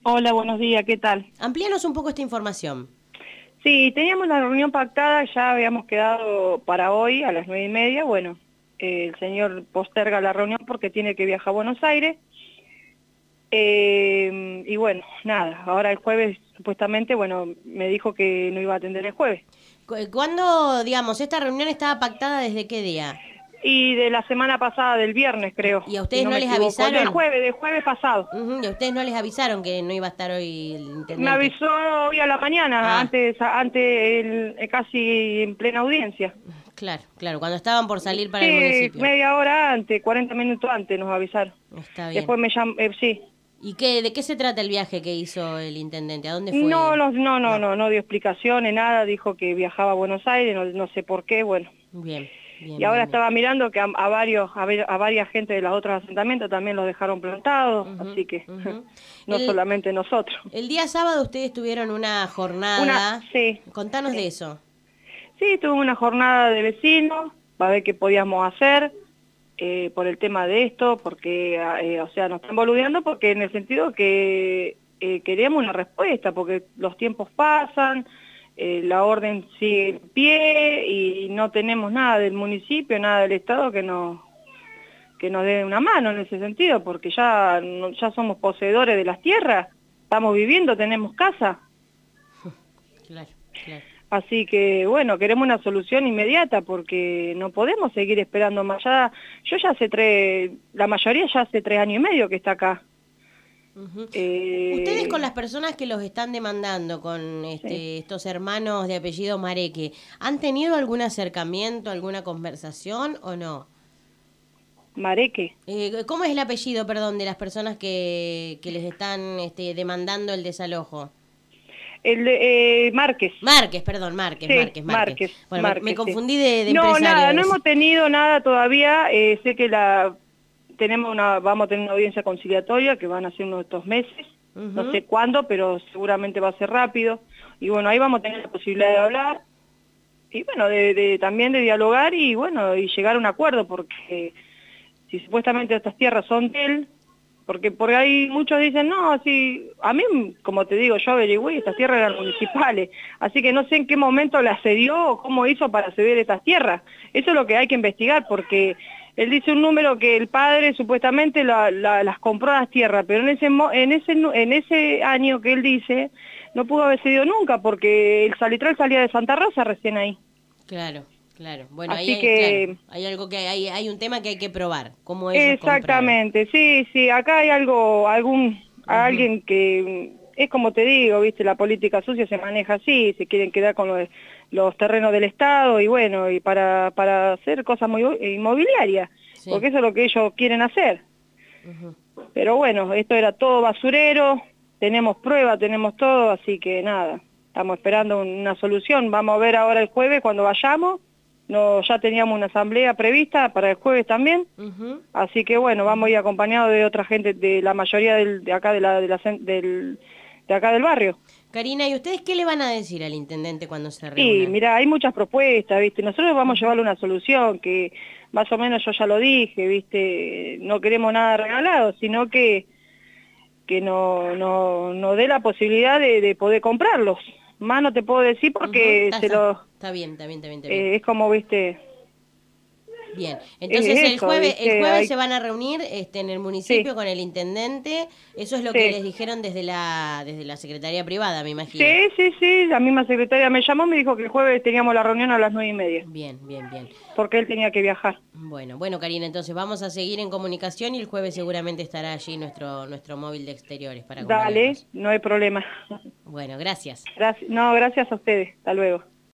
Hola, buenos días, ¿qué tal? Amplíanos un poco esta información. Sí, teníamos la reunión pactada, ya habíamos quedado para hoy a las 9:30. Bueno, el señor posterga la reunión porque tiene que viajar a Buenos Aires. Y bueno, nada, ahora el jueves supuestamente, bueno, me dijo que no iba a atender el jueves. ¿Cuándo, digamos, esta reunión estaba pactada desde qué día? Y de la semana pasada, del viernes creo, ¿Y a si ustedes no no me les equivoco, avisaron? del jueves pasado. ¿Y a ustedes no les avisaron que no iba a estar hoy el Me intendente? avisó hoy a la mañana, Ah, antes casi en plena audiencia. claro, claro, cuando estaban por salir para el Sí, municipio. media hora antes, 40 minutos antes nos avisaron. Está bien. Después me llamó, sí. ¿Y de qué se trata el viaje que hizo el intendente? ¿A dónde No, fue? no, no, no, No. no, no dio explicaciones, nada, dijo que viajaba a Buenos Aires, no, no sé por qué, bueno. Bien, Y bien, ahora bien, bien. estaba mirando que a varias gente de los otros asentamientos también los dejaron plantados, Ujú, así que ujú. no solamente nosotros. El día sábado ustedes tuvieron una jornada. Sí, Contanos de sí. eso. Sí, tuve una jornada de vecinos, para ver qué podíamos hacer por el tema de esto, porque, o sea, nos están boludeando porque en el sentido que queríamos una respuesta, porque los tiempos pasan, la orden sigue en pie y no tenemos nada del municipio, nada del Estado que nos dé una mano en ese sentido, porque ya, ya somos poseedores de las tierras, estamos viviendo, tenemos casa. Claro, claro. Así que, bueno, queremos una solución inmediata porque no podemos seguir esperando más. Yo ya la mayoría ya hace 3 años y medio que está acá. Ujú. Ustedes con Eh, las personas que los están demandando, con sí. estos hermanos de apellido Mareque, ¿han tenido algún acercamiento, alguna conversación o no? Mareque. ¿Cómo es el apellido, perdón, de las personas que les están demandando el desalojo? Márquez. Márquez, perdón, Márquez, Sí, Márquez, Márquez. Márquez, Bueno, me Márquez, sí. confundí de No, nada, no empresarios. hemos tenido nada todavía. Sé que vamos a tener una audiencia conciliatoria que van a ser uno de estos meses. No Ujú. sé cuándo, pero seguramente va a ser rápido. Y bueno, ahí vamos a tener la posibilidad de hablar. Y bueno, también de dialogar y bueno, y llegar a un acuerdo, porque si supuestamente estas tierras son de él, porque por ahí muchos dicen, no, sí, a mí, como te digo, yo averigüé, estas tierras eran municipales, así que no sé en qué momento las cedió o cómo hizo para ceder estas tierras. Eso es lo que hay que investigar, porque él dice un número que el padre supuestamente las compró las tierras, pero en ese año que él dice, no pudo haber cedido nunca, porque el salitral salía de Santa Rosa recién ahí. Claro, claro. Bueno, ahí Así hay, claro, que, hay algo que hay un tema que hay que probar, cómo ellos compraron. exactamente, sí, sí, acá hay Ujú. alguien que, es como te digo, viste, la política sucia se maneja así, se quieren quedar con los terrenos del Estado y bueno, y para hacer cosas muy inmobiliarias, Sí. porque eso es lo que ellos quieren hacer. Ujú. Pero bueno, esto era todo basurero, tenemos pruebas, tenemos todo, así que nada, estamos esperando una solución. Vamos a ver ahora el jueves cuando vayamos. No, ya teníamos una asamblea prevista para el jueves también, Ujú. así que bueno, vamos a ir acompañados de otra gente, de la mayoría de acá de acá del barrio. Karina, ¿y ustedes qué le van a decir al intendente cuando se Y reúnan? mira, hay muchas propuestas, ¿viste? Nosotros vamos a Ujú. llevarle una solución que más o menos yo ya lo dije, ¿viste? No queremos nada regalado, sino que no dé la posibilidad de poder comprarlos. Más no te puedo decir Ujú. porque Está bien, está bien, está bien, está bien. es como, viste, Bien, entonces es eso, el viste, jueves se van a reunir en el sí, municipio con el intendente. Eso es lo que les sí. dijeron desde la Secretaría Privada, me imagino. Sí, sí, sí, la misma secretaria me llamó, me dijo que el jueves teníamos la reunión a las 9:30, Bien, bien, bien. porque él tenía que viajar. Bueno, bueno, Karina, entonces vamos a seguir en comunicación y el jueves seguramente estará allí nuestro móvil de exteriores para Dale, acompañarlos. no hay problema. Bueno, gracias. No, gracias a ustedes, hasta luego.